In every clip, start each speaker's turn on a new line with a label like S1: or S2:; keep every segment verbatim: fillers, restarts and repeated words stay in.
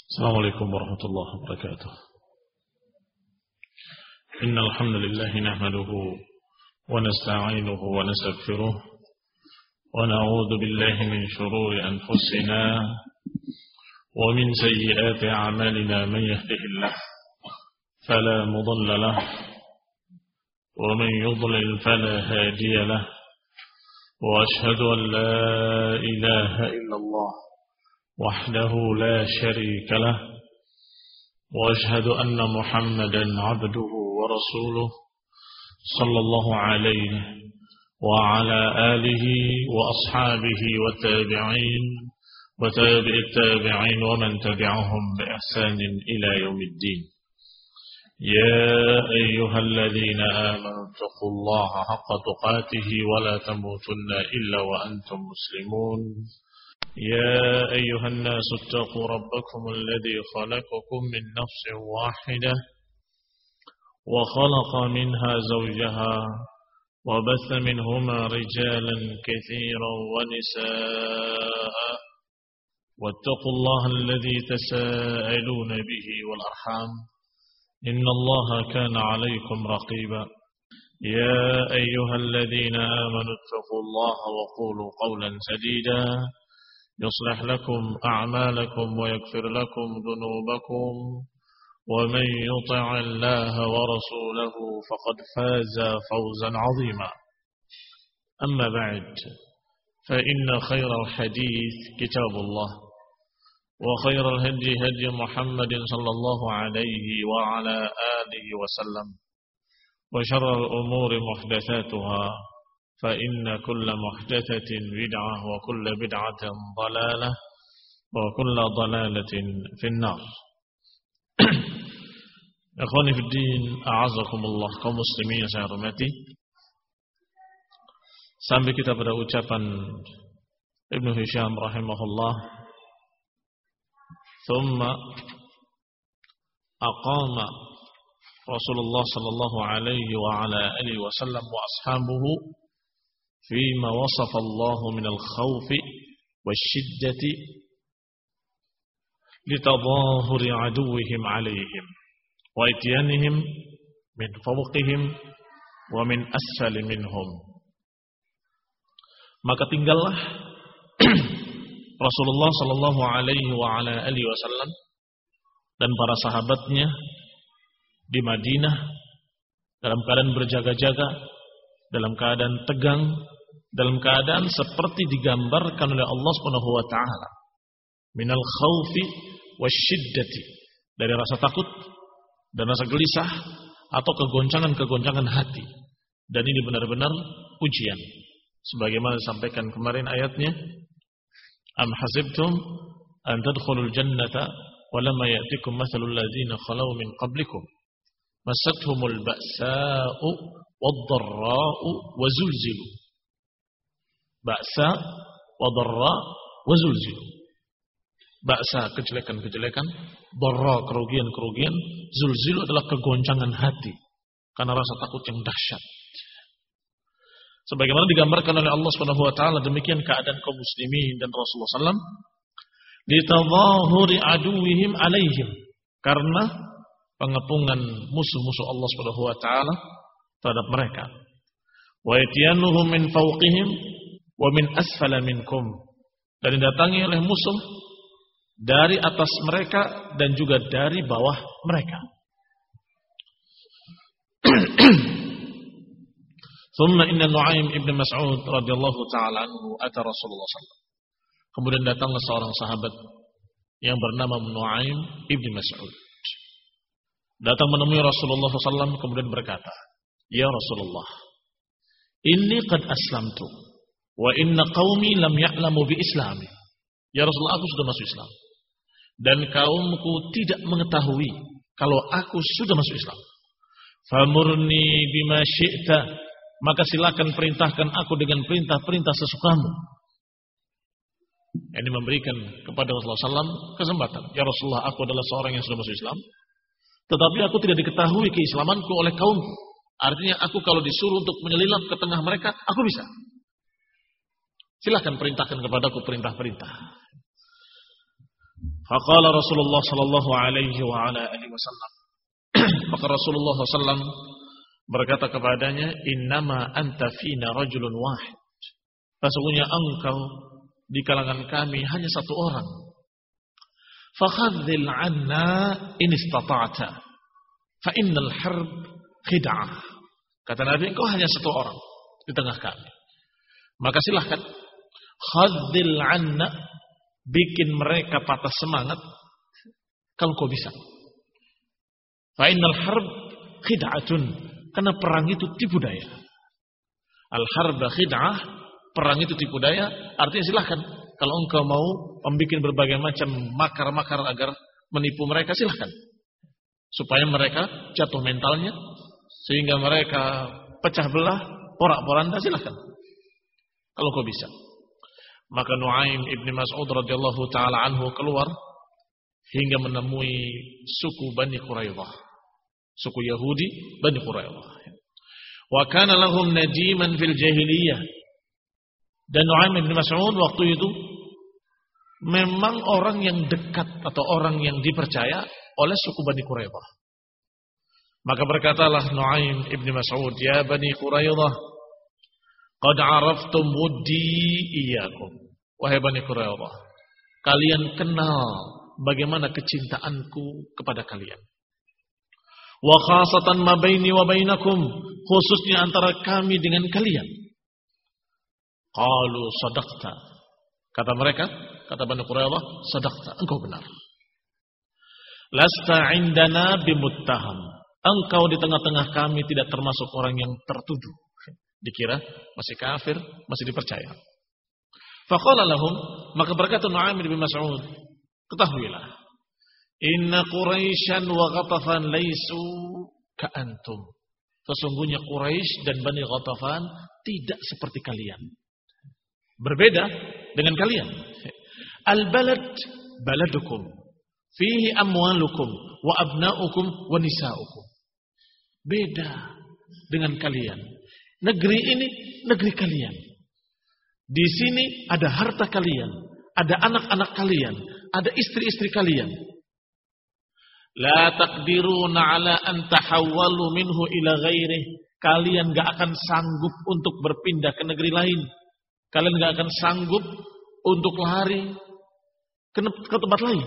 S1: السلام عليكم ورحمة الله وبركاته. إن الحمد لله نحمده ونستعينه ونستغفره ونعوذ بالله من شرور أنفسنا ومن سيئات أعمالنا. من يهده الله فلا مضل له ومن يضلل فلا هادي له، وأشهد أن لا إله إلا الله وحده لا شريك له، وأشهد أن محمدا عبده ورسوله صلى الله عليه وعلى آله وأصحابه والتابعين وتابع التابعين ومن تبعهم بإحسان إلى يوم الدين. يا أيها الذين آمنوا اتقوا الله حق تقاته ولا تموتن إلا وأنتم مسلمون. يا أيها الناس اتقوا ربكم الذي خلقكم من نفس واحدة وخلق منها زوجها وبث منهما رجالا كثيرا ونساء، واتقوا الله الذي تساءلون به والأرحام إن الله كان عليكم رقيبا. يا أيها الذين آمنوا اتقوا الله وقولوا قولا سديدا يصلح لكم أعمالكم ويغفر لكم ذنوبكم، ومن يطع الله ورسوله فقد فاز فوزا عظيما. أما بعد، فإن خير الحديث كتاب الله، وخير الهدي هدي محمد صلى الله عليه وعلى آله وسلم، وشر الأمور محدثاتها، فإن كل محدثة بدعة وكل بدعة ضلالة وكل ضلالة في النار. Ikhwani fi din, a'azakumullah, kaum muslimin yang saya hormati. Sampai kita pada ucapan Ibnu Hisham rahimahullah, thumma aqama Rasulullah sallallahu alaihi wa ala alihi wa sallam wa ashabuhu فيما وصف الله من الخوف والشدة لتظاهر عدوهم عليهم وإتيانهم من فوقهم ومن أسفل منهم. Maka tinggallah Rasulullah sallallahu alaihi wa ala alihi wasallam dan para sahabatnya di Madinah dalam keadaan berjaga-jaga, dalam keadaan tegang, dalam keadaan seperti digambarkan oleh Allah Subhanahu wa taala, minal khaufi wasyiddati, dari rasa takut dan rasa gelisah atau kegoncangan-kegoncangan hati. Dan ini benar-benar ujian. Sebagaimana disampaikan kemarin ayatnya, am hasibtum an tadkhulul jannata wa lamma ya'tikum mathalul ladzina khalau min qablikum massatuhumul ba'sa'u wad-dharra'u wa zulzilu. Ba'sa wad-dharra wa zulzilu. Ba'sa kejelekan-kejelekan, dharra kerugian-kerugian, zulzilu adalah kegoncangan hati karena rasa takut yang dahsyat. Sebagaimana digambarkan oleh Allah Subhanahu wa taala, demikian keadaan kaum muslimin dan Rasulullah sallallahu alaihi wasallam litadhahuri aduwwihim alaihim, karena pengepungan musuh-musuh Allah Subhanahu wa taala terhadap mereka. Wa yatiyanuhum min fawqihim wa min asfala minkum, dan didatangi oleh musuh dari atas mereka dan juga dari bawah mereka. Thumma inna Nu'aim ibn Mas'ud radhiyallahu ta'ala anhu ata Rasulullah sallallahu alaihi wasallam. Kemudian datanglah seorang sahabat yang bernama Nu'aim ibn Mas'ud, datang menemui Rasulullah sallallahu alaihi wasallam, kemudian berkata, "Ya Rasulullah, inni qad aslamtu wa inna qaumi lam ya'lamu bi islami." Ya Rasulullah, aku sudah masuk Islam dan kaumku tidak mengetahui kalau aku sudah masuk Islam. Famurni bima syi'ta, maka silakan perintahkan aku dengan perintah-perintah sesukamu. Ini memberikan kepada Rasulullah sallallahu alaihi wasallam kesempatan. Ya Rasulullah, aku adalah seorang yang sudah masuk Islam, tetapi aku tidak diketahui keislamanku oleh kaumku. Artinya aku kalau disuruh untuk menyelinap ke tengah mereka, aku bisa. Silakan perintahkan kepadaku perintah-perintah. Faqala Rasulullah sallallahu alaihi wa ala alihi wasallam. Maka Rasulullah sallallahu alaihi wasallam berkata kepadanya, "Innama anta fina rajulun wahid." Sesungguhnya engkau di kalangan kami hanya satu orang. Fakhadhil 'anna in istata'ta. Fa innal harb khid'ah. Kata Nabi, engkau hanya satu orang di tengah kami. Maka silahkan khadhil 'anna, bikin mereka patah semangat kalau kau bisa. Fa innal harb khid'atun, karena perang itu tipu daya. Al harb khid'ah, perang itu tipu daya, artinya silahkan. Kalau engkau mau membuat berbagai macam makar-makar agar menipu mereka, silahkan. Supaya mereka jatuh mentalnya, sehingga mereka pecah belah, porak-poranda, silahkan. Kalau kau bisa. Maka Nuaim ibn Mas'ud radhiyallahu ta'ala anhu keluar hingga menemui suku Bani Quraidah. Suku Yahudi Bani Quraidah. Wa kana lahum najiman fil jahiliyah. Dan Nuaim bin Mas'ud waktu itu memang orang yang dekat atau orang yang dipercaya oleh suku Bani Quraidah. Maka berkatalah Nuaim bin Mas'ud, "Ya Bani Quraidah, qad araftum wuddi iyyakum." Wahai Bani Quraidah, kalian kenal bagaimana kecintaanku kepada kalian. Wa khasatan ma baini wa bainakum, khususnya antara kami dengan kalian. Qalu sadaqta. Kata mereka, kata Bani Quraidah, sadaqta, engkau benar. Lasta indana bimuttaham. Engkau di tengah-tengah kami tidak termasuk orang yang tertuduh. Dikira masih kafir, masih dipercaya. Faqala lahum, maka berkata Nuaim bin Mas'ud, ketahuilah, inna Quraisyan wa Ghatafan laisu ka'antum. Sesungguhnya Quraisy dan Bani Ghatafan tidak seperti kalian. Berbeda dengan kalian. Al-balad baladukum, fihi amwalukum wa abna'ukum wa nisa'ukum. Beda dengan kalian. Negeri ini negeri kalian. Di sini ada harta kalian, ada anak-anak kalian, ada istri-istri kalian. La taqdiruna ala an tahawwalu minhu ila ghairih. Kalian enggak akan sanggup untuk berpindah ke negeri lain. Kalian enggak akan sanggup untuk lari ke, ke tempat lain.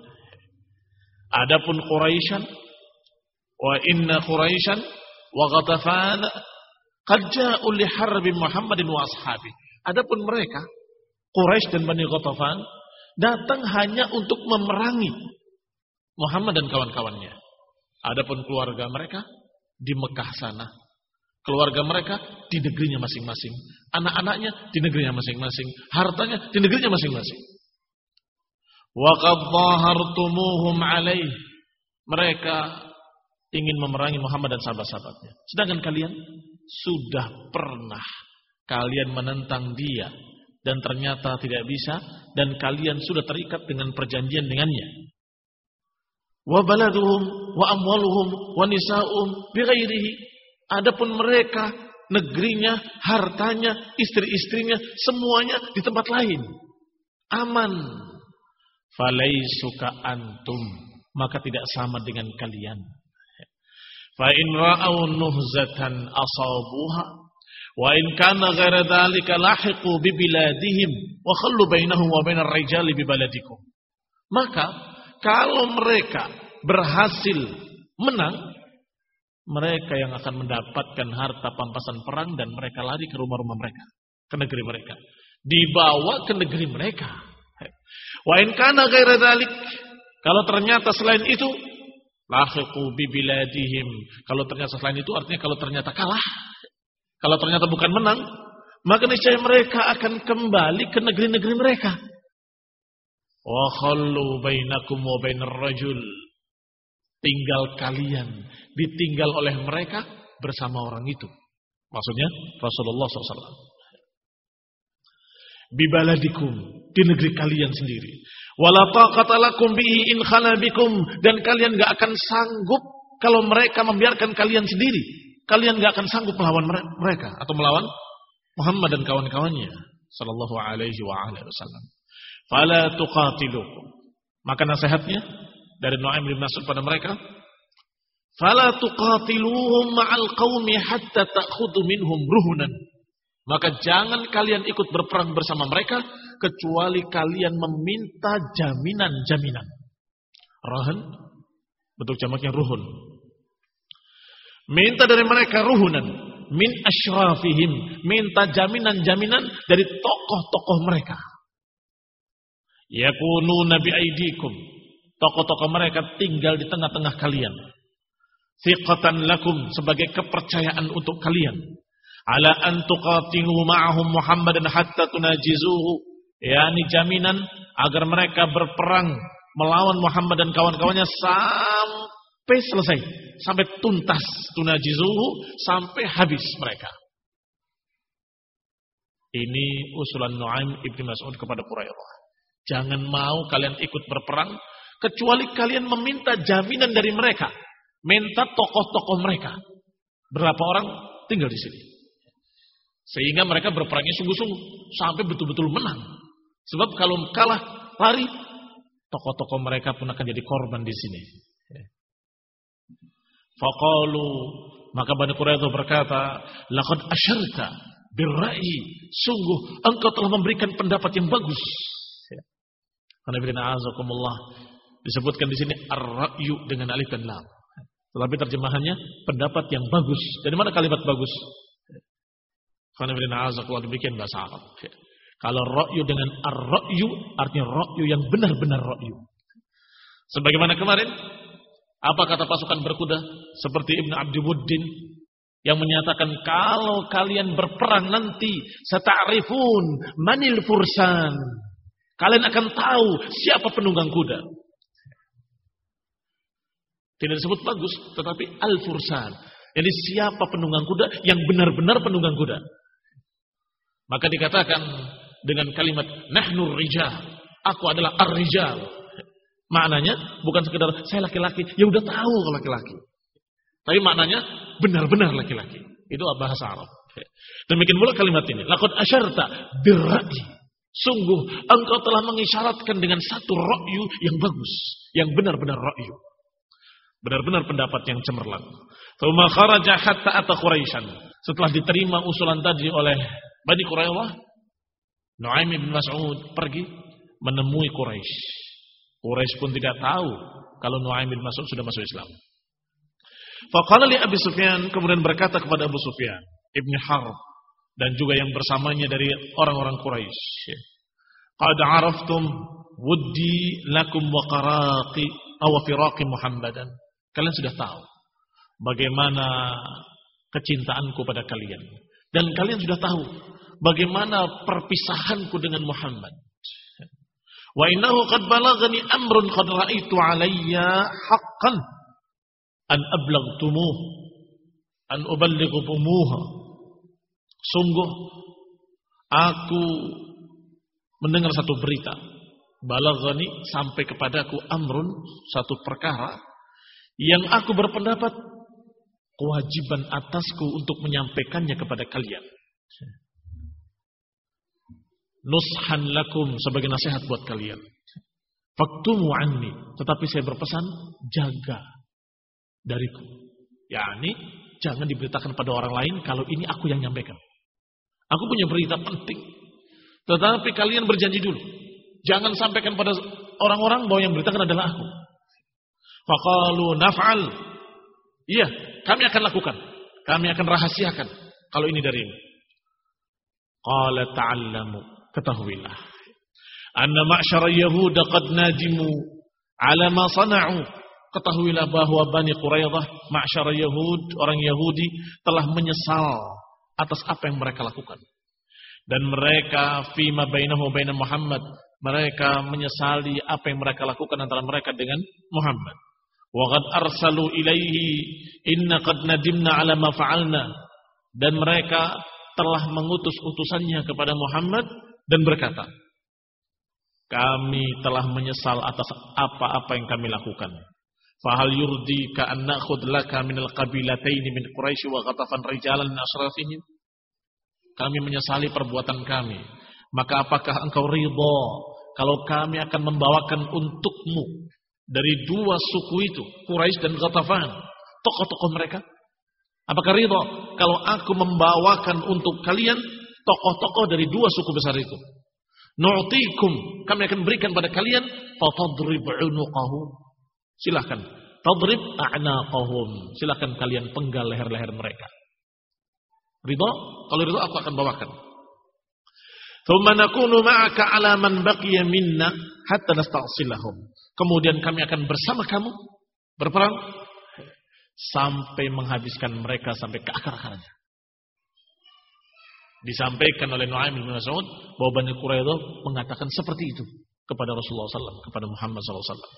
S1: Adapun Quraisyan, wa inna Quraisyan wa Ghatafan qad ja'u li harbi Muhammadin wa ashabi. Adapun mereka, Quraisy dan Bani Ghatafan, datang hanya untuk memerangi Muhammad dan kawan-kawannya. Adapun keluarga mereka di Mekah sana, keluarga mereka di negerinya masing-masing, anak-anaknya di negerinya masing-masing, hartanya di negerinya masing-masing. Wa qad dhahartumuhum alaih. Mereka ingin memerangi Muhammad dan sahabat-sahabatnya. Sedangkan kalian sudah pernah kalian menentang dia dan ternyata tidak bisa, dan kalian sudah terikat dengan perjanjian dengannya. Wa baladuhum wa amwaluhum wa nisa'um bighairihi. Adapun mereka, negerinya, hartanya, istri-istrinya, semuanya di tempat lain. Aman. Falaisuka antum, maka tidak sama dengan kalian. Fa in ra'au nuhzatan asabuha wa in kana ghaira dzalika lahiqu bi biladihim wa khallu bainahum wa bainar rijali bi baladikum. Maka kalau mereka berhasil menang, mereka yang akan mendapatkan harta pampasan perang dan mereka lari ke rumah-rumah mereka, ke negeri mereka, dibawa ke negeri mereka. Wa in kana ghaira dzalik, kalau ternyata selain itu, lahiqu bi biladihim, kalau ternyata selain itu artinya kalau ternyata kalah, kalau ternyata bukan menang, maka niscaya mereka akan kembali ke negeri-negeri mereka. Wa khallu bainakum wa bainar rajul, tinggal kalian ditinggal oleh mereka bersama orang itu. Maksudnya Rasulullah shallallahu alaihi wasallam. Bibaladikum, di negeri kalian sendiri. Wala taqata lakum bihi in khala bikum, dan kalian enggak akan sanggup kalau mereka membiarkan kalian sendiri. Kalian enggak akan sanggup melawan mereka atau melawan Muhammad dan kawan-kawannya sallallahu alaihi wa alihi wasallam. Fala tuqatilukum, Maka nasihatnya dari Nu'aim bin Mas'ud pada mereka, "Fala tuqatiluhum ma'al qaumi hatta ta'khudhu minhum ruhunan." Maka jangan kalian ikut berperang bersama mereka kecuali kalian meminta jaminan-jaminan. Rahan bentuk jamaknya ruhun. Minta dari mereka ruhunan min asyrafihim, minta jaminan-jaminan dari tokoh-tokoh mereka. Yakununa bi aidikum, tokoh-tokoh mereka tinggal di tengah-tengah kalian. Thiqatan lakum, sebagai kepercayaan untuk kalian. Ala an tuqatilu ma'ahum Muhammadan hatta tunajizuhu, yakni jaminan agar mereka berperang melawan Muhammad dan kawan-kawannya sampai selesai, sampai tuntas, tunajizuhu, sampai habis mereka. Ini usulan Nu'aim ibn Mas'ud kepada Quraidah. Jangan mau kalian ikut berperang kecuali kalian meminta jaminan dari mereka, minta tokoh-tokoh mereka. Berapa orang tinggal di sini, sehingga mereka berperangnya sungguh-sungguh sampai betul-betul menang. Sebab kalau kalah, lari, tokoh-tokoh mereka pun akan jadi korban di sini. Faqalu, maka Bani Quraidah berkata, laqad asyarta birra'i, sungguh engkau telah memberikan pendapat yang bagus. Qanifidina azakumullah, disebutkan di sini ar-ra'yu dengan alif dan lam. Tetapi terjemahannya pendapat yang bagus. Dari mana kalimat bagus? Qanifidina azakumullah, demikian bahasa Arab. Kalau ra'yu dengan ar-ra'yu, artinya ra'yu yang benar-benar ra'yu. Sebagaimana kemarin, apa kata pasukan berkuda seperti Ibn Abdi Wuddin yang menyatakan kalau kalian berperang nanti sata'rifun manil fursan, kalian akan tahu siapa penunggang kuda. Tidak disebut bagus, tetapi al-fursan, jadi siapa penunggang kuda yang benar-benar penunggang kuda. Maka dikatakan dengan kalimat nahnu rijal, aku adalah ar-rijal. Maknanya bukan sekedar saya laki-laki, ya udah tahu laki-laki. Tapi maknanya benar-benar laki-laki. Itu bahasa Arab. Demikian pula kalimat ini, laqad asyarta birra'i, sungguh engkau telah mengisyaratkan dengan satu ra'yu yang bagus, yang benar-benar ra'yu, benar-benar pendapat yang cemerlang. Tsumma kharaja hatta ata Quraisyan. Setelah diterima usulan tadi oleh Bani Quraidah, Nu'aim bin Mas'ud pergi menemui Quraisy. Quraisy pun tidak tahu kalau Nu'aim bin Mas'ud sudah masuk Islam. Faqala li Abi Sufyan, kemudian berkata kepada Abu Sufyan Ibn Harb dan juga yang bersamanya dari orang-orang Quraisy, qad araftum wuddi lakum wa qaraqi aw firaqi Muhammadan. Kalian sudah tahu bagaimana kecintaanku pada kalian, dan kalian sudah tahu bagaimana perpisahanku dengan Muhammad. Wa innahu qad balaghani amrun qad ra'aitu 'alayya haqqan an ablaghtumuh an uballightumuha. Sungguh aku mendengar satu berita, balaghani, sampai kepadaku, amrun, satu perkara yang aku berpendapat kewajiban atasku untuk menyampaikannya kepada kalian. Nushan lakum, sebagai nasihat buat kalian. Faktumu anni, tetapi saya berpesan jaga dariku. yakni jangan diberitakan pada orang lain kalau ini aku yang nyampaikan. Aku punya berita penting, tetapi kalian berjanji dulu, jangan sampaikan pada orang-orang bahwa yang beritakan adalah aku. Faqalu naf'al, iya, kami akan lakukan, kami akan rahasiakan kalau ini darimu. Qala ta'allamu, ketahuilah, anna ma'syara yahuda qad nadimu ala ma sana'u. Ketahuilah bahwa Bani Quraidah, ma'syara Yahud, orang Yahudi, telah menyesal atas apa yang mereka lakukan. Dan mereka fima bainahu baina Muhammad, mereka menyesali apa yang mereka lakukan antara mereka dengan Muhammad. Wa qad arsalu ilaihi inna qad nadimna ala ma fa'alna. Dan mereka telah mengutus utusannya kepada Muhammad dan berkata, kami telah menyesal atas apa-apa yang kami lakukan. Fahal yurdika an nakhud laka minal qabilataini min Quraisy wa Ghatafan rijalan min asrafihim. Kami menyesali perbuatan kami, maka apakah engkau ridha kalau kami akan membawakan untukmu dari dua suku itu, Quraisy dan Ghatafan, tokoh-tokoh mereka? Apakah ridha kalau aku membawakan untuk kalian tokoh-tokoh dari dua suku besar itu? Nu'tikum, kami akan berikan pada kalian, fatadrib 'unuqahum. Silakan, tadrib a'naqahum. Silakan kalian penggal leher-leher mereka. Ridha? Kalau ridha aku akan bawakan. Thumma nakunu ma'aka 'ala man baqiya minna hatta nasta'silahum. Kemudian kami akan bersama kamu berperang sampai menghabiskan mereka sampai ke akar-akarnya. Disampaikan oleh Nu'aim bin Mas'ud bahwa Bani Quraidah mengatakan seperti itu kepada Rasulullah sallallahu alaihi wasallam, kepada Muhammad sallallahu alaihi wasallam.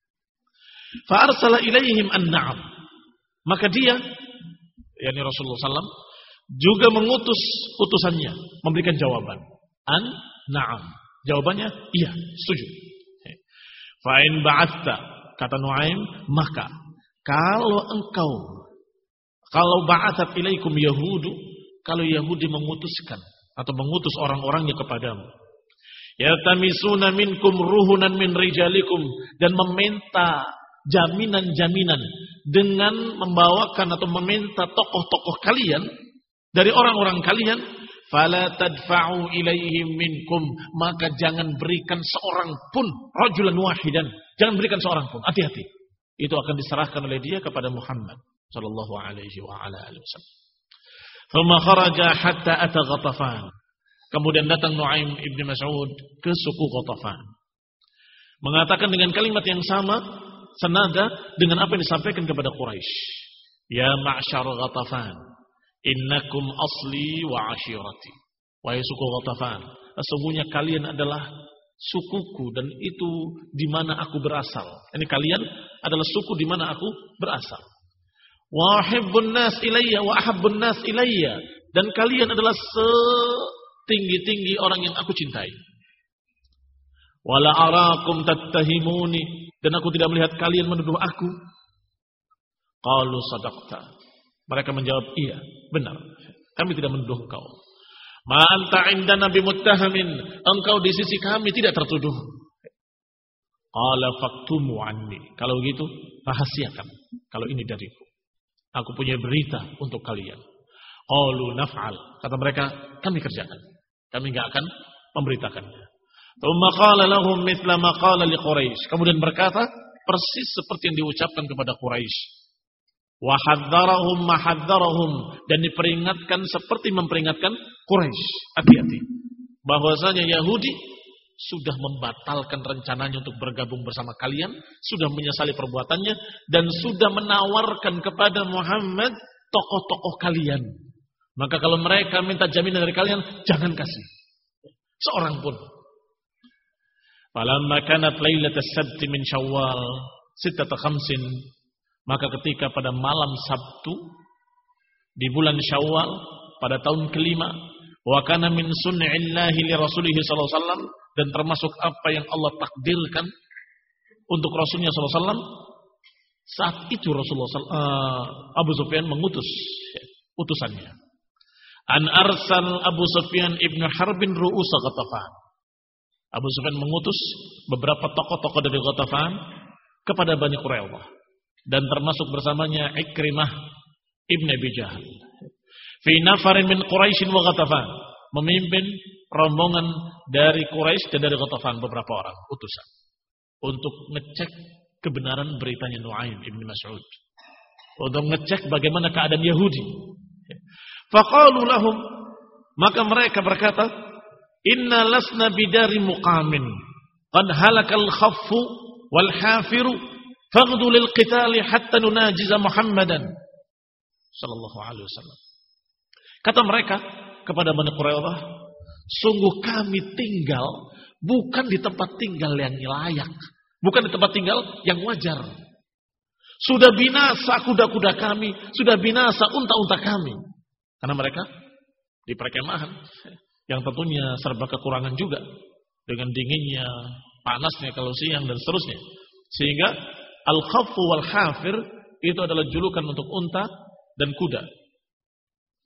S1: Fa arsala ilaihim an-na'am. Maka dia, yakni Rasulullah sallallahu alaihi wasallam, juga mengutus utusannya memberikan jawaban. An-na'am. Jawabannya iya, setuju. Fa in ba'athta, kata Nu'aim, maka kalau engkau, kalau ba'athat ilaikum yahudu, kalau Yahudi memutuskan atau mengutus orang-orangnya kepadamu, yatamisuna minkum ruhunan min rijalikum, dan meminta jaminan-jaminan dengan membawakan atau meminta tokoh-tokoh kalian dari orang-orang kalian, fala tadfa'u ilaihim minkum, maka jangan berikan seorang pun, rajulan wahidan, jangan berikan seorang pun, hati-hati. Itu akan diserahkan oleh dia kepada Muhammad sallallahu alaihi wa ala alihi wasallam. Thumma kharaja hatta ata Ghatafan. Kemudian datang Nu'aim ibn Mas'ud ke suku Ghatafan, mengatakan dengan kalimat yang sama, senada dengan apa yang disampaikan kepada Quraisy. Ya ma'syar Ghatafan, innakum asli wa ashirati. Wahai suku Ghatafan, sesungguhnya kalian adalah sukuku dan itu di mana aku berasal. Ini kalian adalah suku di mana aku berasal. Wa ahibbun nas ilayya wa ahabbun nas ilayya, dan kalian adalah setinggi-tinggi orang yang aku cintai. Wala arakum tattahimuni, dan aku tidak melihat kalian menuduh aku. Qalu sadaqta. Mereka menjawab, iya, benar. Kami tidak menuduh engkau. Ma anta indana bimuttahamin, engkau di sisi kami tidak tertuduh. Qala faktumu anni. Kalau gitu, rahasiakan kalau ini dariku. Aku punya berita untuk kalian. Qalu naf'al. Kata mereka, kami kerjakan. Kami enggak akan memberitakannya. Tsumma qala lahum mithla ma qala li Quraisy. Kemudian berkata persis seperti yang diucapkan kepada Quraisy. Wa hadzarahum ma hadzarahum, dan diperingatkan seperti memperingatkan Quraisy. Hati-hati. Bahwasanya Yahudi sudah membatalkan rencananya untuk bergabung bersama kalian, sudah menyesali perbuatannya, dan sudah menawarkan kepada Muhammad tokoh-tokoh kalian. Maka kalau mereka minta jaminan dari kalian, jangan kasih seorang pun. Falamma kanat lailatas sabt min Syawal sittata khamsin, maka ketika pada malam Sabtu di bulan Syawal pada tahun kelima, wa kana min sun'illahi li rasulih sallallahu alaihi wasallam, dan termasuk apa yang Allah takdirkan untuk Rasulnya sallallahu alaihi wasallam, saat itu Rasulullah uh, Abu Sufyan mengutus utusannya. An arsal Abu Sufyan ibn Harbin ru'usa Ghatafan. Abu Sufyan mengutus beberapa tokoh-tokoh dari Ghatafan kepada Bani Quraidah, dan termasuk bersamanya Ikrimah ibn Abi Jahal. Fi nafarin min Quraisy wa Ghatafan, memimpin rombongan dari Quraisy dan dari Ghatafan, beberapa orang utusan untuk ngecek kebenaran beritanya Nu'aim ibn Mas'ud, untuk ngecek bagaimana keadaan Yahudi. Faqalu lahum, maka mereka berkata, inna lasna bidari muqamin qad halakal khaffu wal hafiru faghdu lil qitali hatta nunajiza Muhammadan sallallahu alaihi wasallam. Kata mereka kepada Bani Quraidah, sungguh kami tinggal bukan di tempat tinggal yang layak, bukan di tempat tinggal yang wajar. Sudah binasa kuda-kuda kami, sudah binasa unta-unta kami. Karena mereka di perkemahan yang tentunya serba kekurangan juga, dengan dinginnya, panasnya kalau siang dan seterusnya. Sehingga al-khaffu wal hafir itu adalah julukan untuk unta dan kuda.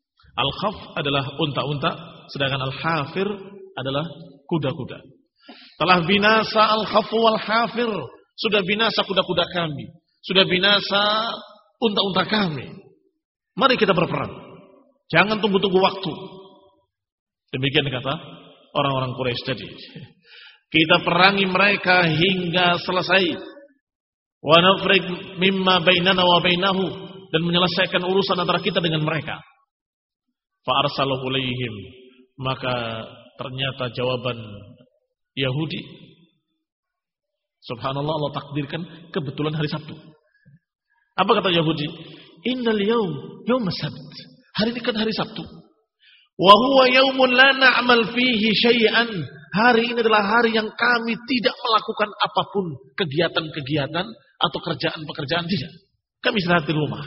S1: Al-khaf adalah unta-unta, sedangkan al-hafir adalah kuda-kuda. Telah binasa al-khafu wal-hafir. Sudah binasa kuda-kuda kami. Sudah binasa unta-unta kami. Mari kita berperang. Jangan tunggu-tunggu waktu. Demikian kata orang-orang Quraisy tadi. Kita perangi mereka hingga selesai. Wa nafrig mimma bainana wa bainahu, dan menyelesaikan urusan antara kita dengan mereka. Fa arsalahu ilaihim, maka ternyata jawaban Yahudi, subhanallah, Allah takdirkan kebetulan hari Sabtu. Apa kata Yahudi? Innal yaum yaum sabt. Hari ini kan hari Sabtu. Wa huwa yaumun la na'mal fihi syai'an. Hari ini adalah hari yang kami tidak melakukan apapun, kegiatan-kegiatan atau kerjaan-pekerjaan, tidak. Kami istirahat di rumah.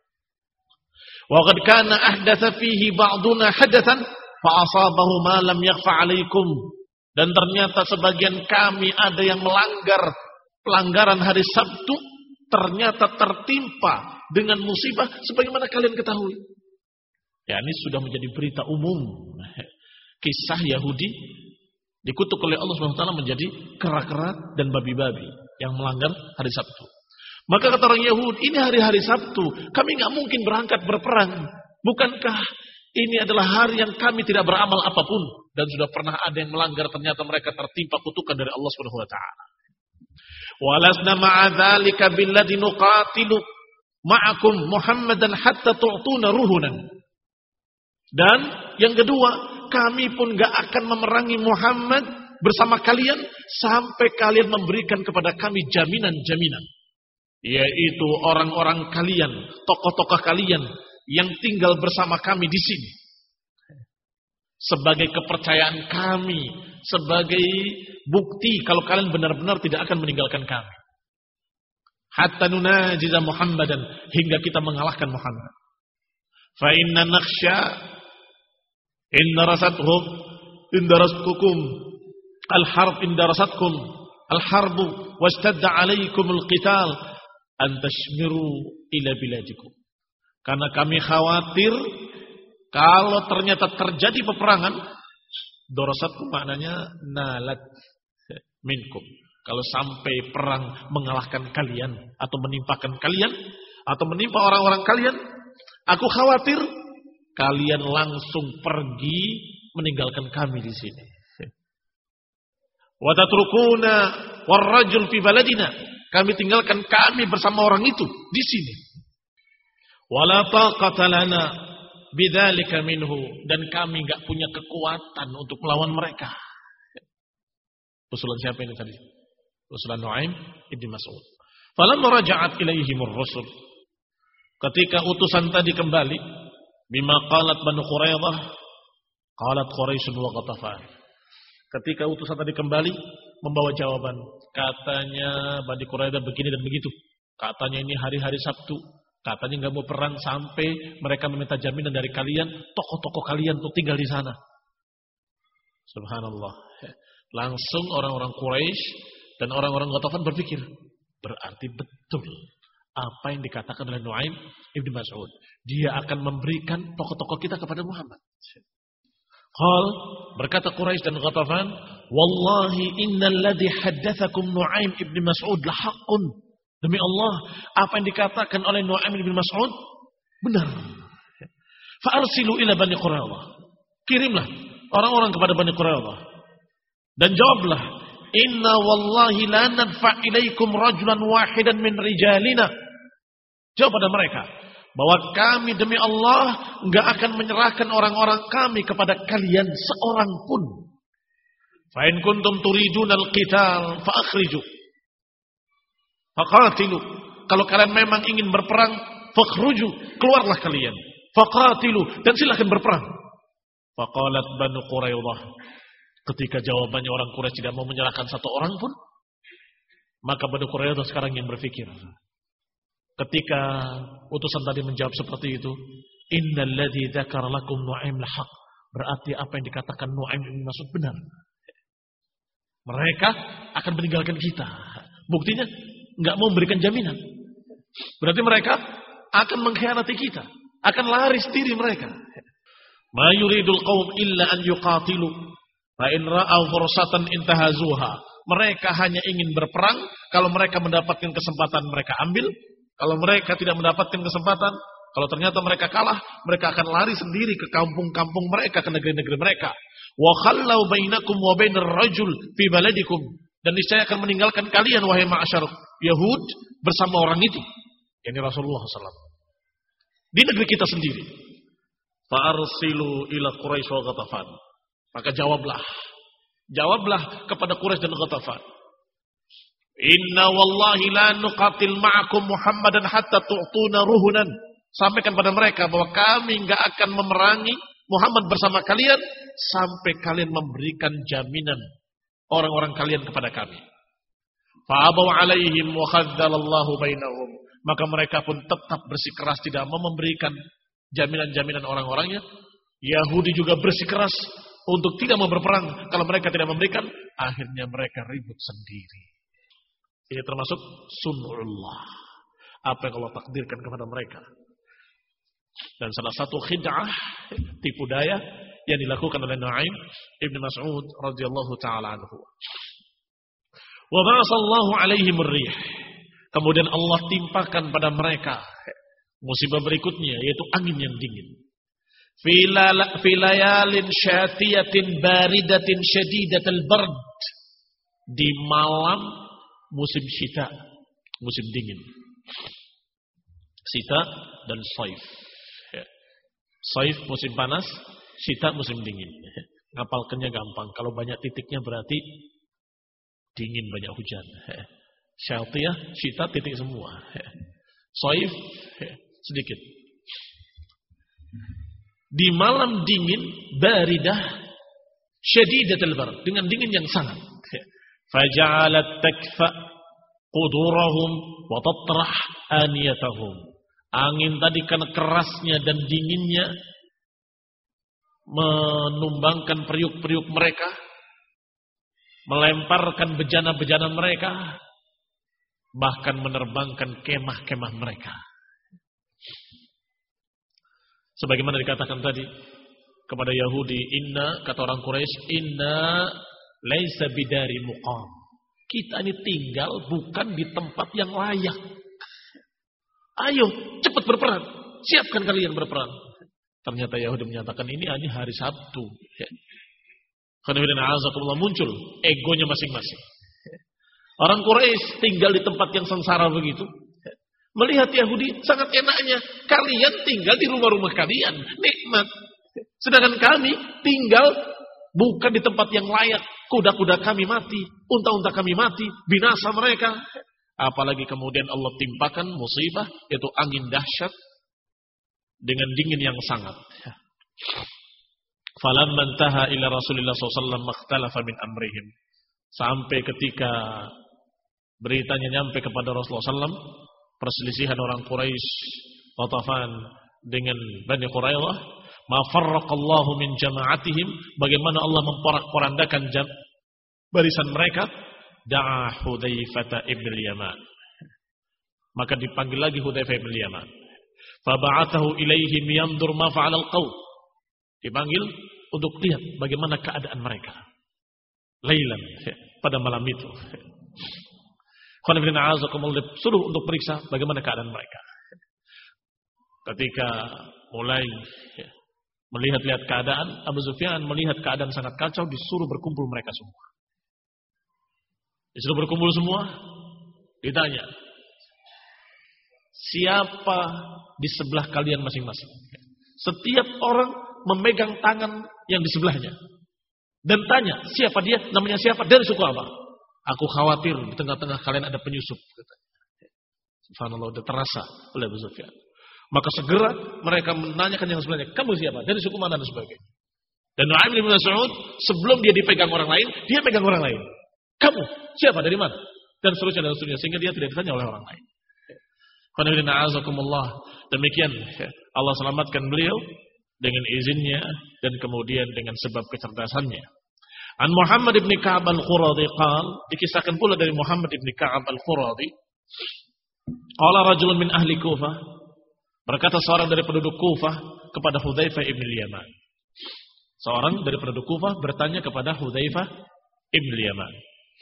S1: Wa qad kana ahdatha fihi ba'duna hadatsan fa asabahu ma lam yakhfa 'alaikum. Dan ternyata sebagian kami ada yang melanggar pelanggaran hari Sabtu, ternyata tertimpa dengan musibah sebagaimana kalian ketahui. Ya, ini sudah menjadi berita umum. Kisah Yahudi dikutuk oleh Allah subhanahu wa taala menjadi kera-kera dan babi-babi yang melanggar hari Sabtu. Maka kata orang Yahudi, ini hari-hari Sabtu, kami nggak mungkin berangkat berperang. Bukankah ini adalah hari yang kami tidak beramal apapun, dan sudah pernah ada yang melanggar, ternyata mereka tertimpa kutukan dari Allah subhanahu wa taala. Walasna ma'a dzalika billadzi nuqatilu ma'akum Muhammadan hatta tu'tuna ruhunan. Dan yang kedua, kami pun gak akan memerangi Muhammad bersama kalian sampai kalian memberikan kepada kami jaminan-jaminan. Yaitu orang-orang kalian, tokoh-tokoh kalian yang tinggal bersama kami di sini. Sebagai kepercayaan kami, sebagai bukti kalau kalian benar-benar tidak akan meninggalkan kami. Hatta nunajiza Muhammadan, hingga kita mengalahkan Muhammad. Fa inna nakhsha in darasatuhum in darastukum al-harb in darasatkum al-harbu wastadda alaikum al-qital an tashmiru ila biladikum. Karena kami khawatir kalau ternyata terjadi peperangan, darasatkum maknanya nalat minkum. Kalau sampai perang mengalahkan kalian atau menimpakan kalian atau menimpa orang-orang kalian, aku khawatir kalian langsung pergi meninggalkan kami di sini. Wa tatrukuna warrajul fi baladina. Kami tinggalkan kami bersama orang itu di sini. Wala taqata lana bidzalika minhu, dan kami enggak punya kekuatan untuk melawan mereka. Usulan siapa ini tadi? Usulan Nu'aim ibn Mas'ud. Falamma raja'at ilaihimur rusul. Ketika utusan tadi kembali, bima qalat Banu Quraidah, qalat Quraisy wa Ghatafan. Ketika utusan tadi kembali membawa jawaban, katanya Bani Quraidah begini dan begitu. Katanya ini hari-hari Sabtu, katanya enggak mau perang sampai mereka meminta jaminan dari kalian, tokoh-tokoh kalian untuk tinggal di sana. Subhanallah. Langsung orang-orang Quraisy dan orang-orang Ghatafan berpikir, berarti betul apa yang dikatakan oleh Nu'aim ibn Mas'ud. Dia akan memberikan tokoh-tokoh kita kepada Muhammad. Qal, berkata Quraisy dan Ghatafan, wallahi innal ladzi haddatsakum Nu'aim ibn Mas'ud lahaqqun. Demi Allah, apa yang dikatakan oleh Nu'aim ibn Mas'ud benar. Fa arsilu ila Bani Quraidah. Kirimlah orang-orang kepada Bani Quraidah. Dan jawablah, inna wallahi la nadfa ilaikum rajulan wahidan min rijalina. Jawab pada mereka bahwa kami demi Allah enggak akan menyerahkan orang-orang kami kepada kalian seorang pun. Fa in kuntum turiduna al-qital fa akhriju. Faqatilu. Kalau kalian memang ingin berperang, fakhruju, keluarlah kalian. Faqatilu, dan silakan berperang. Faqalat Banu Quraidah. Ketika jawabannya orang Quraisy tidak mau menyerahkan satu orang pun, maka Banu Quraidah sekarang yang berpikir. Ketika utusan tadi menjawab seperti itu, innal ladzi dzakara lakum Nu'aim lahaq, berarti apa yang dikatakan Nu'aim bin Mas'ud benar. Mereka akan meninggalkan kita. Buktinya enggak mau memberikan jaminan. Berarti mereka akan mengkhianati kita, akan laris diri mereka. Ma yuridul qaum illa an yuqatilu. Fa in ra'aw fursatan intahazuha. Mereka hanya ingin berperang, kalau mereka mendapatkan kesempatan mereka ambil, kalau mereka tidak mendapatkan kesempatan, kalau ternyata mereka kalah, mereka akan lari sendiri ke kampung-kampung mereka, ke negeri-negeri mereka. Wa khallau bainakum wa bainar rajul fi baladikum. Dan niscaya akan meninggalkan kalian wahai ma'asyar Yahud bersama orang itu, yakni Rasulullah sallallahu alaihi wasallam, di negeri kita sendiri. Fa arsilu ila Quraisy wa Ghatafan. Maka jawablah, jawablah kepada Quraisy dan Ghatafan. Inna wallahi la nuqatil ma'akum Muhammadan hatta tu'tuna ruhunan. Sampaikan pada mereka bahwa kami enggak akan memerangi Muhammad bersama kalian sampai kalian memberikan jaminan orang-orang kalian kepada kami. Fa'abaw alaihim wa khaddalallahu bainahum. Maka mereka pun tetap bersikeras tidak mau memberikan jaminan-jaminan orang-orangnya. Yahudi juga bersikeras untuk tidak mau berperang. Kalau mereka tidak memberikan, akhirnya mereka ribut sendiri. Ini termasuk sunullah, apa yang Allah takdirkan kepada mereka. Dan salah satu khid'ah, tipu daya yang dilakukan oleh Nu'aim Ibn Mas'ud radhiyallahu ta'ala anhu. Wa ba'asallahu alaihim ar-rih. Kemudian Allah timpakan pada mereka musibah berikutnya, yaitu angin yang dingin. Filayalin syatiyatin baridatin syadidatul bard. Di malam musim syita, musim dingin. Syita dan saif. Saif musim panas, syita musim dingin. Ngapalkannya gampang. Kalau banyak titiknya berarti dingin, banyak hujan. Syatiyah, syita titik semua. Saif sedikit. Di malam dingin, baridah, syadidatul bard, dengan dingin yang sangat. Faja'alat takfa qudurahum wa tatrah aniyatahum. Angin tadi karena kerasnya dan dinginnya menumbangkan periuk-periuk mereka, melemparkan bejana-bejana mereka, bahkan menerbangkan kemah-kemah mereka. Sebagaimana dikatakan tadi kepada Yahudi, inna, kata orang Quraisy, inna laisa bidari muqam. Kita ini tinggal bukan di tempat yang layak. Ayo, cepat berperang. Siapkan kalian berperang. Ternyata Yahudi menyatakan ini hanya hari Sabtu. Karena azakumullah muncul egonya masing-masing. Orang Quraisy tinggal di tempat yang sengsara begitu. Melihat Yahudi sangat enaknya. Kalian tinggal di rumah-rumah kalian. Nikmat. Sedangkan kami tinggal bukan di tempat yang layak. Kuda-kuda kami mati. Unta-unta kami mati. Binasa mereka. Apalagi kemudian Allah timpakan musibah. Yaitu angin dahsyat. Dengan dingin yang sangat. Falamma intaha ila Rasulillah sallallahu alaihi wasallam makhtalafa min amrihim. Sampai ketika beritanya nyampe kepada Rasulullah sallallahu alaihi wasallam. Perselisihan orang Quraisy, Ghatafan dengan Bani Quraidah, ma farraqallahu min jama'atihim, bagaimana Allah memporak-porandakan barisan mereka, da'a Hudzaifah ibn al-Yaman. Maka dipanggil lagi Hudzaifah ibn al-Yaman. Fa ba'athahu ilaihim yanzur ma fa'ala al-qaum. Dipanggil untuk lihat bagaimana keadaan mereka. Lailan, pada malam itu. Suruh untuk periksa bagaimana keadaan mereka. Ketika mulai melihat-lihat keadaan, Abu Sufyan melihat keadaan sangat kacau, disuruh berkumpul mereka semua. Disuruh berkumpul semua, ditanya, siapa di sebelah kalian masing-masing? Setiap orang memegang tangan yang di sebelahnya. Dan tanya, siapa dia, namanya siapa, dari suku apa? Aku khawatir di tengah-tengah kalian ada penyusup. Subhanallah, sudah terasa oleh Abu Sufyan. Maka segera mereka menanyakan yang sebelahnya, kamu siapa? Dari suku mana dan sebagainya. Dan Nu'aim bin Mas'ud sebelum dia dipegang orang lain, dia pegang orang lain. Kamu siapa? Dari mana? Dan seterusnya dan seterusnya sehingga dia tidak ditanya oleh orang lain. Demikian Allah selamatkan beliau dengan izinnya dan kemudian dengan sebab kecerdasannya. An Muhammad ibn Ka'ab al-Quradi qal, dikisahkan pula dari Muhammad ibn Ka'ab al-Quradi, qala rajulun min ahli Kufah, berkata seorang dari penduduk Kufah kepada Hudzaifah ibn al-Yaman, Seorang dari penduduk Kufah bertanya kepada Hudzaifah ibn Yaman.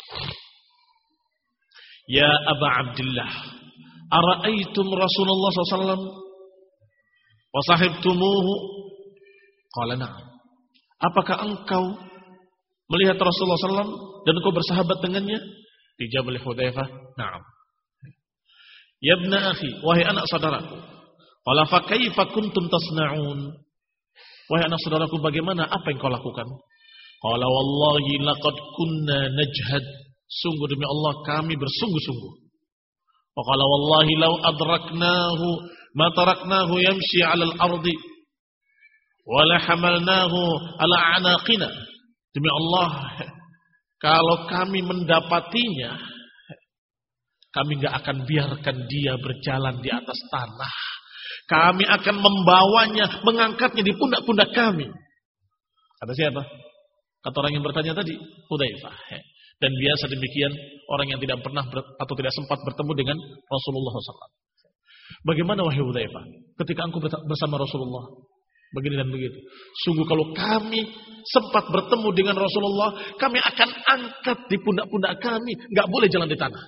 S1: Ya Aba Abdullah, ara'aitum Rasulullah sallallahu alaihi wasallam wa sahibtumuhu? Qala na'am. Apakah engkau melihat Rasulullah sallallahu alaihi wasallam dan engkau bersahabat dengannya? Dijawab oleh Hudzaifah, na'am. Ya ibn akhi, wahai anak saudaraku. Qala fa kaifa kuntum tasna'un? Wahai anak saudaraku, bagaimana apa yang kau lakukan? Qala wallahi laqad kunna najhad. Sungguh demi Allah kami bersungguh-sungguh. Wa qala wallahi law adraknahu ma taraknahu yamshi 'ala al-ardi wa la hamalnahu 'ala anaqina. Demi Allah, kalau kami mendapatinya, kami enggak akan biarkan dia berjalan di atas tanah. Kami akan membawanya, mengangkatnya di pundak-pundak kami. Kata siapa? Kata orang yang bertanya tadi, Hudzaifah. Dan biasa demikian orang yang tidak pernah ber, atau tidak sempat bertemu dengan Rasulullah shallallahu alaihi wasallam. Bagaimana wahai Hudzaifah, ketika engkau bersama Rasulullah begini dan begitu? Sungguh kalau kami sempat bertemu dengan Rasulullah, kami akan angkat di pundak-pundak kami, nggak boleh jalan di tanah.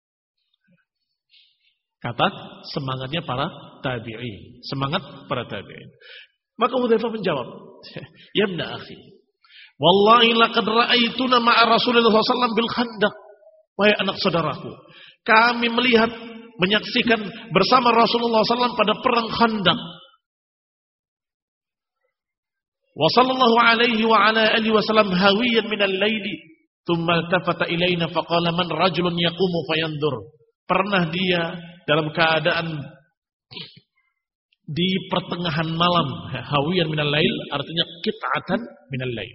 S1: Kata semangatnya para tabi'in, semangat para tabi'in. Maka Hudzaifah menjawab, ya ibn akhi, wallahi laqad ra'aituna ma'a Rasulullah sallallahu alaihi wasallam bil Khandaq. Wahai anak saudaraku, kami melihat, menyaksikan bersama Rasulullah sallallahu alaihi wasallam pada perang Khandaq. Wa sallallahu alaihi wa ala alihi wasallam hawiyan minal laili, thumma iltafata ilaina faqala man rajulun yaqumu fayandur. Pernah dia dalam keadaan di pertengahan malam, hawiyan minal lail artinya qit'atan minal lail.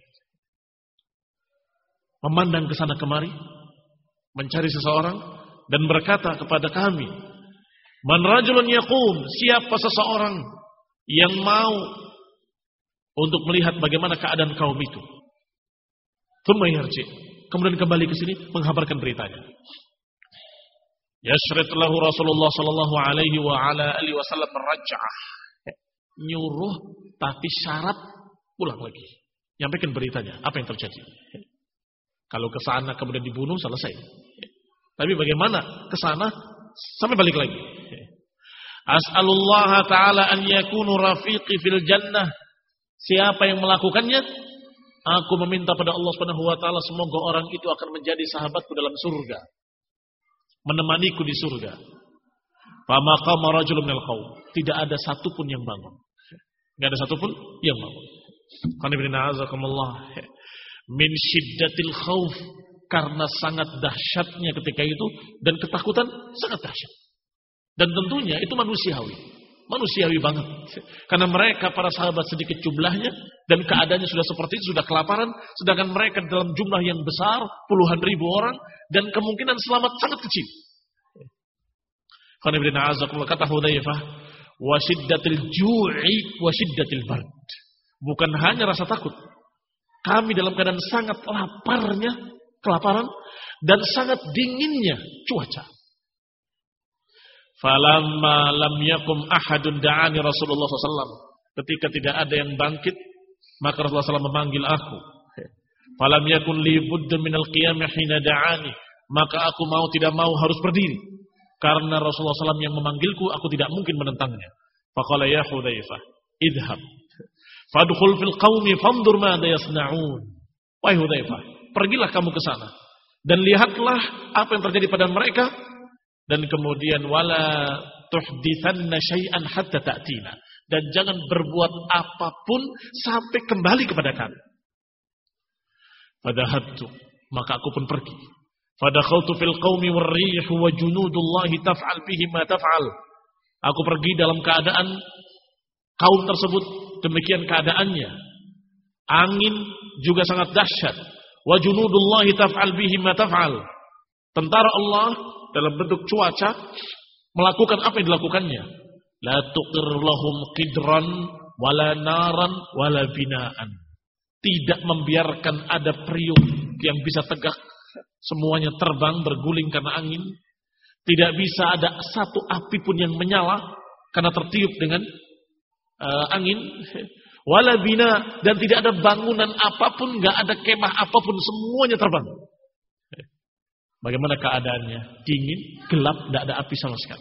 S1: Memandang ke sana kemari, mencari seseorang dan berkata kepada kami, man rajulun yaqum, siapa seseorang yang mau untuk melihat bagaimana keadaan kaum itu. Tsumma yarji, kemudian kembali ke sini mengabarkan beritanya. Yashrid lahu Rasulullah sallallahu alaihi wa ala alihi wasallam raj'ah. Nyuruh tapi syarat pulang lagi. Nyampaikan beritanya, apa yang terjadi. Kalau ke sana kemudian dibunuh selesai. Tapi bagaimana ke sana sampai balik lagi. As'alullah ta'ala an yakunu rafiqi fil jannah. Siapa yang melakukannya? Aku meminta pada Allah Subhanahu wa taala semoga orang itu akan menjadi sahabatku dalam surga. Menemaniku di surga. Fama qama rajulun minal qaum. Tidak ada satupun yang bangun. Enggak ada satupun yang bangun. Qul inna a'udzubikumullah min syiddatil khauf, karena sangat dahsyatnya ketika itu dan ketakutan sangat dahsyat. Dan tentunya itu manusiawi. Manusiawi banget. Karena mereka para sahabat sedikit jumlahnya dan keadaannya sudah seperti itu, sudah kelaparan, sedangkan mereka dalam jumlah yang besar, puluhan ribu orang, dan kemungkinan selamat sangat kecil. Kata Hudzaifah, wa syiddatil ju'i wa syiddatil bard. Bukan hanya rasa takut, kami dalam keadaan sangat laparnya, kelaparan, dan sangat dinginnya cuaca. Falamma lam yakum ahadun da'ani Rasulullah sallallahu alaihi wasallam. Ketika tidak ada yang bangkit, maka Rasulullah sallallahu alaihi wasallam memanggil aku. Falam yakun li budda minal qiyam hina da'ani. Maka aku mau tidak mau harus berdiri. Karena Rasulullah sallallahu alaihi wasallam yang memanggilku, aku tidak mungkin menentangnya. Faqala ya Hudzaifah, idhab. Fadkhul fil qaumi fanzur ma yasna'un. Wahai Hudzaifah, pergilah kamu ke sana dan lihatlah apa yang terjadi pada mereka. Dan kemudian wala tuhditsanna syai'an hatta ta'tina, dan jangan berbuat apapun sampai kembali kepada kami. Fadahattu, maka aku pun pergi. Fadakhaltu fil qaumi war-rihu wa junudullahi taf'al bihi ma taf'al. Aku pergi dalam keadaan kaum tersebut demikian keadaannya. Angin juga sangat dahsyat. Wa junudullahi taf'al bihi ma taf'al. Tentara Allah dalam bentuk cuaca melakukan apa yang dilakukannya. La tuqir lahum qidran wala naran wala binaan. Tidak membiarkan ada periuk yang bisa tegak, semuanya terbang berguling karena angin. Tidak bisa ada satu api pun yang menyala karena tertiup dengan uh, angin. wala bina, dan tidak ada bangunan apapun, enggak ada kemah apapun, semuanya terbang. Bagaimana keadaannya? Dingin, gelap, tidak ada api sama sekali.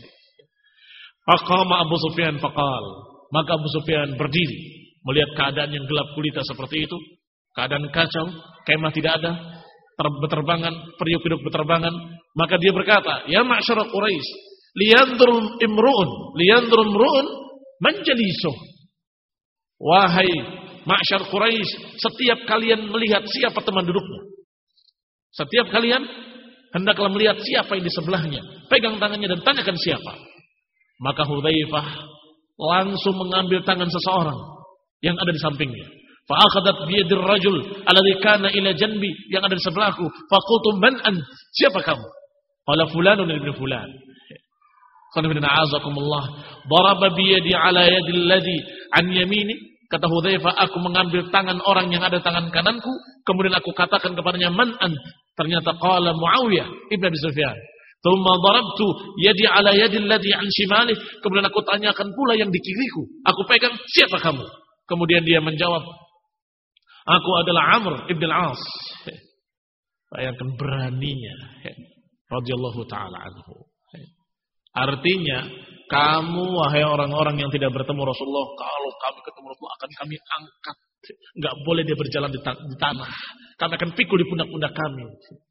S1: Faqama Abu Sufyan faqal, maka Abu Sufyan berdiri melihat keadaan yang gelap gulita seperti itu, keadaan kacau, kemah tidak ada, berterbangan, periuk-periuk berterbangan, maka dia berkata, ya ma'syara Quraisy, liyandur imru'un, liyandur imru'un manjalisuh. Wahai ma'syar Quraisy, setiap kalian melihat siapa teman duduknya. Setiap kalian hendaklah melihat siapa yang di sebelahnya. Pegang tangannya dan tanyakan siapa. Maka Hudzaifah langsung mengambil tangan seseorang yang ada di sampingnya. Fa akhadhat bi yadir rajul alladhi kana ila janbi, yang ada di sebelahku. Fa qultu man ant? Siapa kamu? Qala fulanun ibn fulan. Qanibna a'azakumullah, daraba bi yadi ala yadi alladhi an yamini. Kata Hudzaifah, aku mengambil tangan orang yang ada tangan kananku, kemudian aku katakan kepadanya, man ant? Ternyata qala Muawiyah ibn Abi Sufyan. Tsumma darabtu yadi ala yadi alladhi an shimali, kemudian aku tanyakan pula yang di kiriku. Aku pegang, siapa kamu? Kemudian dia menjawab, aku adalah Amr ibn al-As. Bayangkan beraninya radhiyallahu taala anhu. Artinya, kamu wahai orang-orang yang tidak bertemu Rasulullah, kalau kami ketemu Rasulullah akan kami angkat. Enggak boleh dia berjalan di, ta- di tanah. Kami akan pikul di pundak-pundak kami.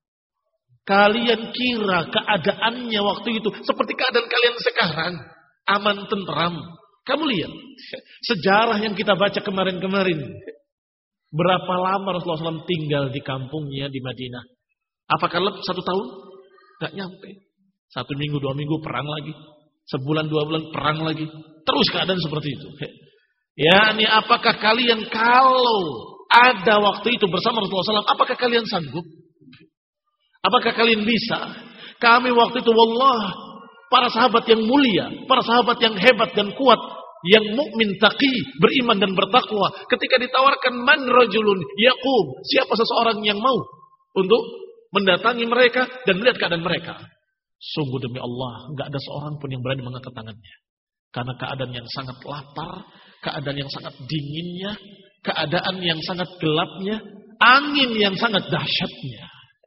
S1: Kalian kira keadaannya waktu itu seperti keadaan kalian sekarang, aman tentram. Kamu lihat sejarah yang kita baca kemarin-kemarin. Berapa lama Rasulullah shallallahu alaihi wasallam tinggal di kampungnya di Madinah? Apakah lebih satu tahun? Enggak nyampe. Satu minggu, dua minggu perang lagi. Sebulan, dua bulan perang lagi. Terus keadaan seperti itu. Ya, ini apakah kalian kalau ada waktu itu bersama Rasulullah shallallahu alaihi wasallam, apakah kalian sanggup? Apakah kalian bisa? Kami waktu itu, wallah, para sahabat yang mulia, para sahabat yang hebat dan kuat, yang mukmin taqi, beriman dan bertakwa, ketika ditawarkan man rajulun yaqum, siapa seseorang yang mau untuk mendatangi mereka dan melihat keadaan mereka. Sungguh demi Allah, enggak ada seorang pun yang berani mengangkat tangannya. Karena keadaan yang sangat lapar, keadaan yang sangat dinginnya, keadaan yang sangat gelapnya, angin yang sangat dahsyatnya.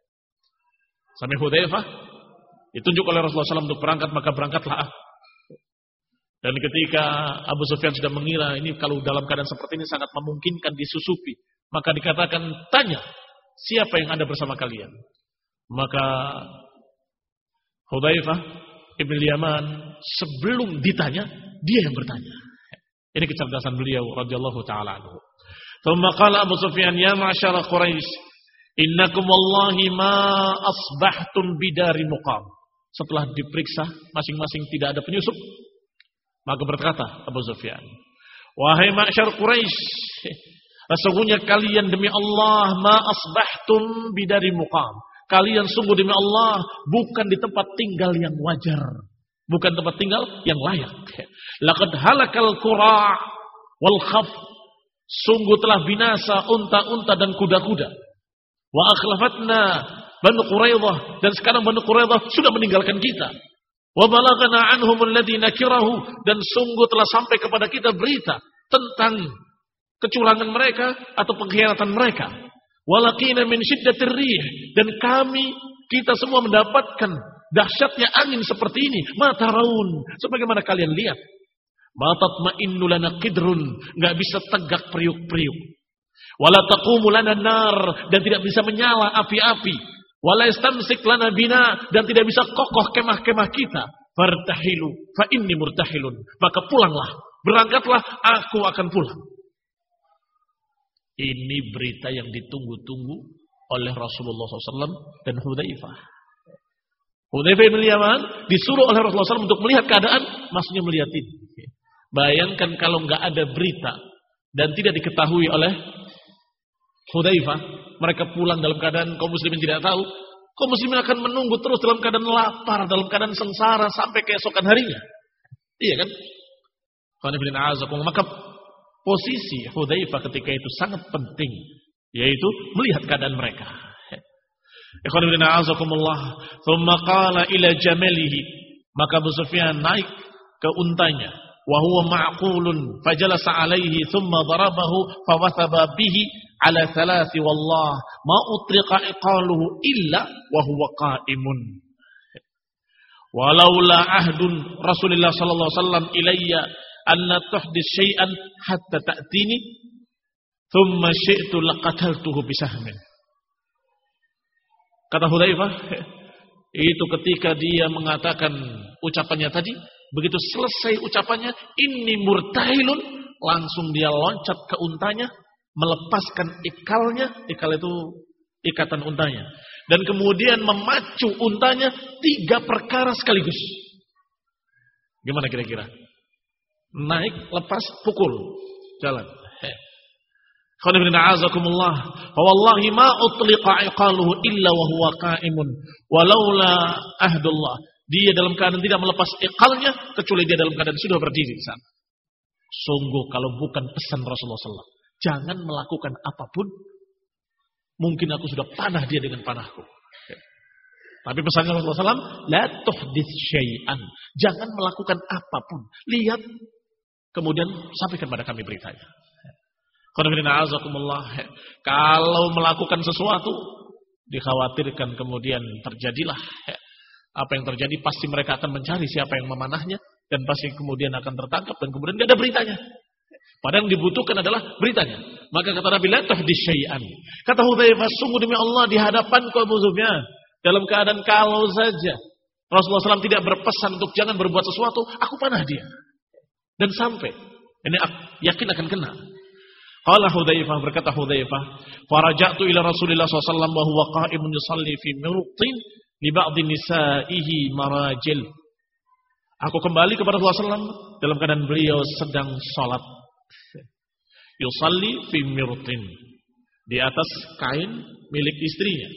S1: Sampai Hudzaifah ditunjuk oleh Rasulullah shallallahu alaihi wasallam untuk berangkat, maka berangkatlah. Dan ketika Abu Sufyan sudah mengira ini kalau dalam keadaan seperti ini sangat memungkinkan disusupi, maka dikatakan, tanya siapa yang ada bersama kalian. Maka Hudzaifah ibn Yaman sebelum ditanya, dia yang bertanya. Ini kecerdasan beliau radhiyallahu taala anhu. Tsumma qala Abu Sufyan, ya ma'syara Quraisy, innakum wallahi ma asbahtum bidari muqam. Setelah diperiksa masing-masing tidak ada penyusup, maka berkata Abu Sufyan, wahai ma'syar Quraisy, sesungguhnya kalian demi Allah ma asbahtum bidari muqam. Kalian sungguh demi Allah bukan di tempat tinggal yang wajar, bukan tempat tinggal yang layak. Laqad halakal qura' wal khaf, sungguh telah binasa unta-unta dan kuda-kuda. Wa akhlafatna Banu Quraidah, dan sekarang Banu Quraidah sudah meninggalkan kita. Wa balagana anhum alladhi nakirahu, dan sungguh telah sampai kepada kita berita tentang kecurangan mereka atau pengkhianatan mereka. Walaqina min syiddatir rih, dan kami kita semua mendapatkan dahsyatnya angin seperti ini. Mata raun, sebagaimana kalian lihat. Matatma'innu lana qidrun, enggak bisa tegak periuk-periuk. Wala taqumu lana nar, dan tidak bisa menyala api-api. Wala istamsik lana bina, dan tidak bisa kokoh kemah-kemah kita. Fartahilu fa inni murtahilun, maka pulanglah, berangkatlah, aku akan pulang. Ini berita yang ditunggu-tunggu oleh Rasulullah shallallahu alaihi wasallam dan Hudzaifah. Hudzaifah bin Yaman disuruh oleh Rasulullah shallallahu alaihi wasallam untuk melihat keadaan, maksudnya melihat ini. Bayangkan kalau nggak ada berita dan tidak diketahui oleh Hudzaifah, mereka pulang dalam keadaan kaum muslimin tidak tahu, kaum muslimin akan menunggu terus dalam keadaan lapar, dalam keadaan sengsara sampai keesokan harinya. Iya kan? Maka posisi Hudzaifah ketika itu sangat penting, yaitu melihat keadaan mereka. Ikhwan fillah azakumullah, thumma qala ila jamalihi, maka Abu Sufyan naik ke untanya, wa huwa ma'qulun fajalasa alaihi thumma darabahu fawathaba bihi ala thalathi wallah ma utriqa iqaluhu illa wa huwa qa'imun. Walaula ahdun Rasulullah sallallahu alaihi wasallam ilayya anna tuhdis syai'an hatta ta'tini thumma syi'tu laqataltuhu bisahmin. Kata Hudzaifah, itu ketika dia mengatakan ucapannya tadi, begitu selesai ucapannya, inni murtahilun, langsung dia loncat ke untanya, melepaskan ikalnya, ikal itu ikatan untanya, dan kemudian memacu untanya tiga perkara sekaligus. Gimana kira-kira? Naik, lepas, pukul, jalan. Khonibrina'azakumullah, wallahi ma utliqa iqaluhu illa wa huwa qa'imun walaula ahdullah. Dia dalam keadaan tidak melepas iqalnya kecuali dia dalam keadaan sudah berdiri di sana. Sungguh kalau bukan pesan Rasulullah sallallahu alaihi wasallam, jangan melakukan apapun. Mungkin aku sudah panah dia dengan panahku. Tapi pesannya Rasulullah sallallahu alaihi wasallam, la tuhdits syai'an. Jangan melakukan apapun. Lihat, kemudian sampaikan pada kami beritanya. Kalau melakukan sesuatu, dikhawatirkan kemudian terjadilah apa yang terjadi, pasti mereka akan mencari siapa yang memanahnya, dan pasti kemudian akan tertangkap, dan kemudian tidak ada beritanya. Padahal yang dibutuhkan adalah beritanya. Maka kata Nabi, la tuhdits syai'an. Kata Hudzaifah, sungguh demi Allah di hadapanku Abu Sufyan, dalam keadaan kalau saja Rasulullah sallallahu alaihi wasallam tidak berpesan untuk jangan berbuat sesuatu, aku panah dia. Dan sampai ini yakin akan kena. Qala Hudzaifah, berkata Hudzaifah, faraja'tu ila Rasulillah sallallahu alaihi wasallam wa huwa qa'imun yusalli fi mirqin li ba'dhi nisa'ihi marajil. Aku kembali kepada Rasulullah sallallahu alaihi wasallam dalam keadaan beliau sedang salat. Yusalli fi mirqin, di atas kain milik istrinya.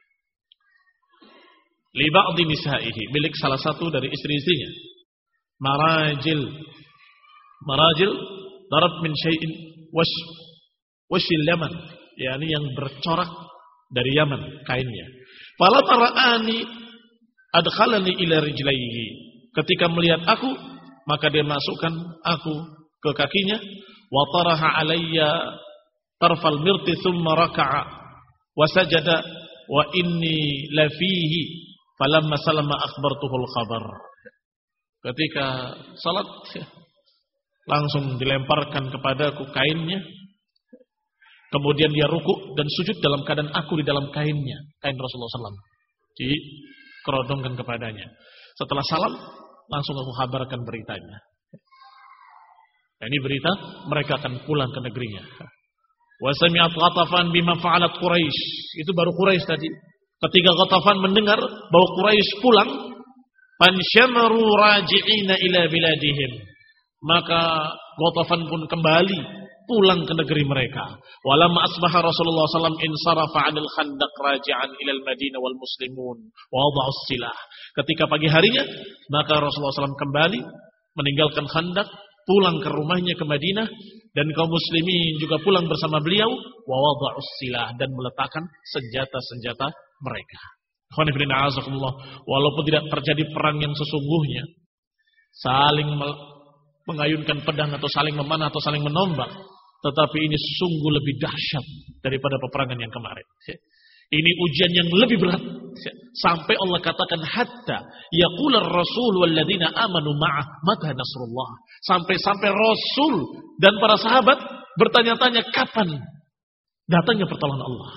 S1: Li ba'dhi nisa'ihi, milik salah satu dari istri-istrinya. Marajil. Marajil darab min syai'in wash washil Yaman, yakni yang bercorak dari Yaman kainnya. Fala tara'ani adkhalani ila rijlaihi. Ketika melihat aku, maka dia masukkan aku ke kakinya. Wa taraha alayya tarfal mirti thumma raka'a wa sajada wa inni lafihi falamma salama akhbartuhul khabar. Ketika salat langsung dilemparkan kepadaku kainnya. Kemudian dia ruku dan sujud dalam keadaan aku di dalam kainnya, kain Rasulullah sallallahu alaihi wasallam, dikerodongkan kepadanya. Setelah salam, langsung aku kabarkan beritanya. Nah, ini berita mereka akan pulang ke negerinya. Wa sami'at Ghatafan bima fa'alat Quraisy. Itu baru Quraisy tadi. Ketika Ghatafan mendengar bahwa Quraisy pulang, fansyamaru raji'ina ila biladihim. Maka Ghatafan pun kembali pulang ke negeri mereka. Walamma asbaha Rasulullah sallallahu alaihi wasallam insarafa 'anil khandaq raji'an ila al-Madinah wal muslimun wa wada'u silah. Ketika pagi harinya, maka Rasulullah sallallahu alaihi wasallam kembali meninggalkan Khandaq, pulang ke rumahnya ke Madinah, dan kaum muslimin juga pulang bersama beliau, wa wada'u silah, dan meletakkan senjata-senjata mereka. Walaupun tidak terjadi perang yang sesungguhnya, saling mengayunkan pedang atau saling memanah atau saling menombak, tetapi ini sungguh lebih dahsyat daripada peperangan yang kemarin. Ini ujian yang lebih berat. Sampai Allah katakan hatta yaqular rasul walladzina amanu ma'ah mata nasrullah. Sampai-sampai Rasul dan para sahabat bertanya-tanya kapan datangnya pertolongan Allah.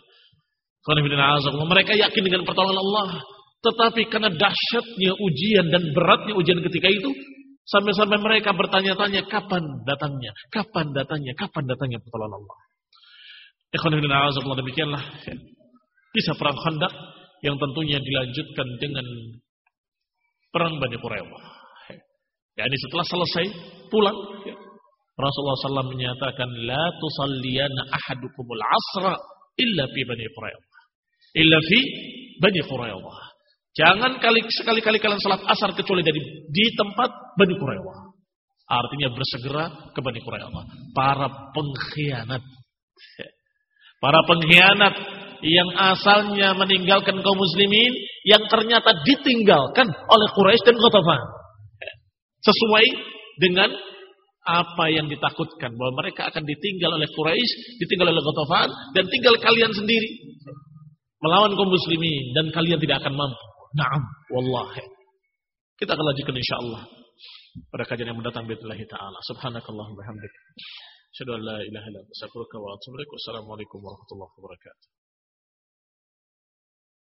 S1: Mereka yakin dengan pertolongan Allah, tetapi karena dahsyatnya ujian dan beratnya ujian ketika itu, sampai-sampai mereka bertanya-tanya kapan datangnya, kapan datangnya, kapan datangnya pertolongan Allah. Demikianlah kisah perang Khandaq yang tentunya dilanjutkan dengan perang Bani Quraidah. Yani setelah selesai pulang, Rasulullah sallallahu alaihi wasallam menyatakan la tusalliyana ahadukumul asra illa fi Bani Quraidah. Illa fi Bani Quraidah. Jangan kali sekali-kali kalian salat asar kecuali dari di tempat Bani Quraidah. Artinya bersegera ke Bani Quraidah. Para pengkhianat. Para pengkhianat yang asalnya meninggalkan kaum muslimin, yang ternyata ditinggalkan oleh Quraisy dan Ghatafan. Sesuai dengan apa yang ditakutkan, bahwa mereka akan ditinggal oleh Quraisy, ditinggal oleh Ghatafan, dan tinggal kalian sendiri melawan kaum muslimin, dan kalian tidak akan mampu. Naam, wallahi. Kita akan lanjutkan insyaallah pada kajian yang mendatang billahi taala. Subhanakallahumma wa bihamdik, asyhadu an la ilaha illa anta, astaghfiruka wa atubu ilaik. Wassalamualaikum warahmatullahi wabarakatuh.